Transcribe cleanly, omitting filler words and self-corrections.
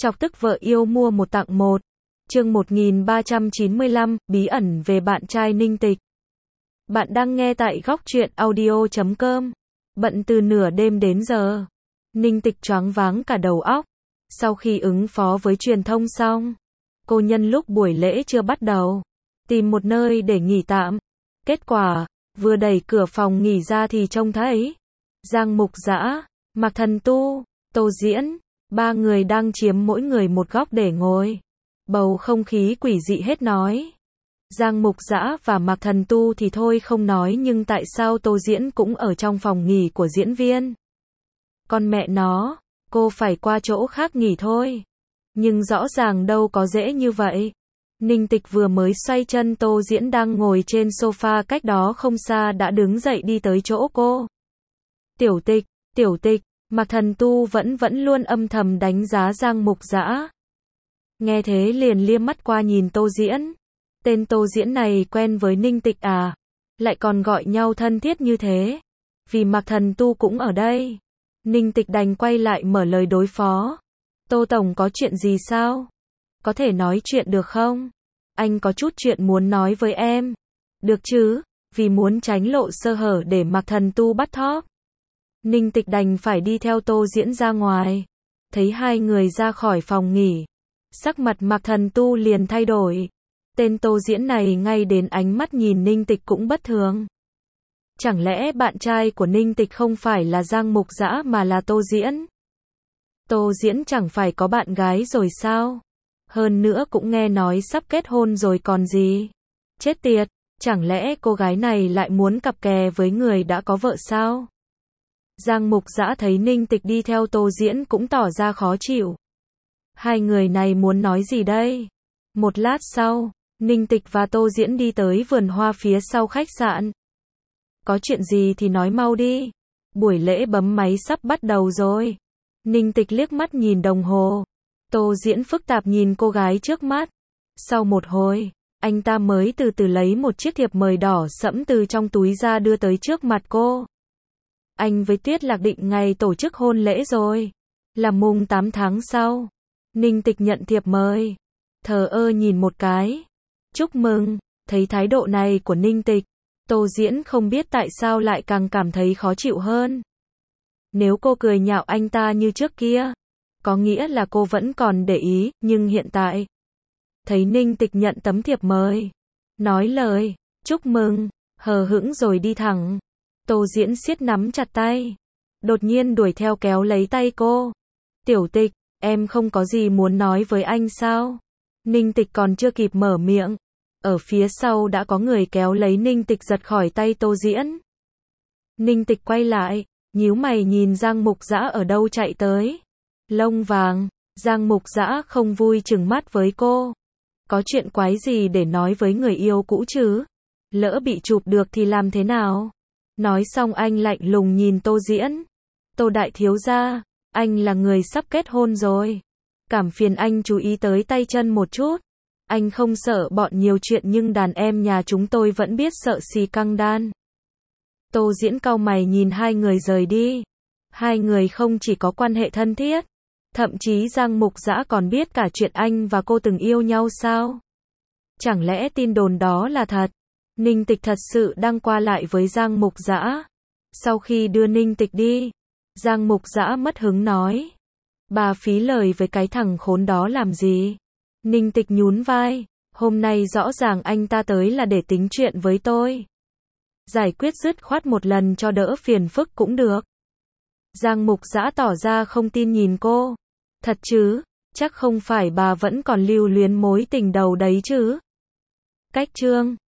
Chọc tức vợ yêu mua một tặng một. Chương 1395, bí ẩn về bạn trai Ninh Tịch. Bạn đang nghe tại góc truyện audio.com. Bận từ nửa đêm đến giờ, Ninh Tịch choáng váng cả đầu óc. Sau khi ứng phó với truyền thông xong, cô nhân lúc buổi lễ chưa bắt đầu, tìm một nơi để nghỉ tạm. Kết quả, vừa đẩy cửa phòng nghỉ ra thì trông thấy Giang Mục Dã, Mạc Thần Tu, Tô Diễn, ba người đang chiếm mỗi người một góc để ngồi. Bầu không khí quỷ dị hết nói. Giang Mục Dã và Mạc Thần Tu thì thôi không nói, nhưng tại sao Tô Diễn cũng ở trong phòng nghỉ của diễn viên? Con mẹ nó, cô phải qua chỗ khác nghỉ thôi. Nhưng rõ ràng đâu có dễ như vậy. Ninh Tịch vừa mới xoay chân, Tô Diễn đang ngồi trên sofa cách đó không xa đã đứng dậy đi tới chỗ cô. Tiểu Tịch, Mạc Thần Tu vẫn luôn âm thầm đánh giá Giang Mục Dã. Nghe thế liền liếc mắt qua nhìn Tô Diễn. Tên Tô Diễn này quen với Ninh Tịch à? Lại còn gọi nhau thân thiết như thế. Vì Mạc Thần Tu cũng ở đây, Ninh Tịch đành quay lại mở lời đối phó. Tô Tổng, có chuyện gì sao? Có thể nói chuyện được không? Anh có chút chuyện muốn nói với em. Được chứ? Vì muốn tránh lộ sơ hở để Mạc Thần Tu bắt thóp, Ninh Tịch đành phải đi theo Tô Diễn ra ngoài. Thấy hai người ra khỏi phòng nghỉ, sắc mặt Mạc Thần Tu liền thay đổi. Tên Tô Diễn này ngay đến ánh mắt nhìn Ninh Tịch cũng bất thường. Chẳng lẽ bạn trai của Ninh Tịch không phải là Giang Mục Dã mà là Tô Diễn? Tô Diễn chẳng phải có bạn gái rồi sao? Hơn nữa cũng nghe nói sắp kết hôn rồi còn gì. Chết tiệt, chẳng lẽ cô gái này lại muốn cặp kè với người đã có vợ sao? Giang Mục Dã thấy Ninh Tịch đi theo Tô Diễn cũng tỏ ra khó chịu. Hai người này muốn nói gì đây? Một lát sau, Ninh Tịch và Tô Diễn đi tới vườn hoa phía sau khách sạn. Có chuyện gì thì nói mau đi. Buổi lễ bấm máy sắp bắt đầu rồi. Ninh Tịch liếc mắt nhìn đồng hồ. Tô Diễn phức tạp nhìn cô gái trước mắt. Sau một hồi, anh ta mới từ từ lấy một chiếc thiệp mời đỏ sẫm từ trong túi ra đưa tới trước mặt cô. Anh với Tuyết Lạc định ngày tổ chức hôn lễ rồi. Là mùng 8 tháng sau. Ninh Tịch nhận thiệp mời, thờ ơ nhìn một cái. Chúc mừng. Thấy thái độ này của Ninh Tịch, Tô Diễn không biết tại sao lại càng cảm thấy khó chịu hơn. Nếu cô cười nhạo anh ta như trước kia, có nghĩa là cô vẫn còn để ý, nhưng hiện tại, thấy Ninh Tịch nhận tấm thiệp mời, nói lời chúc mừng, hờ hững rồi đi thẳng. Tô Diễn siết nắm chặt tay, đột nhiên đuổi theo kéo lấy tay cô. Tiểu Tịch, em không có gì muốn nói với anh sao? Ninh Tịch còn chưa kịp mở miệng, ở phía sau đã có người kéo lấy Ninh Tịch giật khỏi tay Tô Diễn. Ninh Tịch quay lại, nhíu mày nhìn Giang Mục Dã ở đâu chạy tới. Lông vàng, Giang Mục Dã không vui trừng mắt với cô. Có chuyện quái gì để nói với người yêu cũ chứ? Lỡ bị chụp được thì làm thế nào? Nói xong anh lạnh lùng nhìn Tô Diễn. Tô đại thiếu gia, anh là người sắp kết hôn rồi. Cảm phiền anh chú ý tới tay chân một chút. Anh không sợ bọn nhiều chuyện nhưng đàn em nhà chúng tôi vẫn biết sợ xì căng đan. Tô Diễn cau mày nhìn hai người rời đi. Hai người không chỉ có quan hệ thân thiết, thậm chí Giang Mục Dã còn biết cả chuyện anh và cô từng yêu nhau sao? Chẳng lẽ tin đồn đó là thật? Ninh Tịch thật sự đang qua lại với Giang Mục Dã. Sau khi đưa Ninh Tịch đi, Giang Mục Dã mất hứng nói. Bà phí lời với cái thằng khốn đó làm gì? Ninh Tịch nhún vai. Hôm nay rõ ràng anh ta tới là để tính chuyện với tôi. Giải quyết dứt khoát một lần cho đỡ phiền phức cũng được. Giang Mục Dã tỏ ra không tin nhìn cô. Thật chứ? Chắc không phải bà vẫn còn lưu luyến mối tình đầu đấy chứ? Cách chương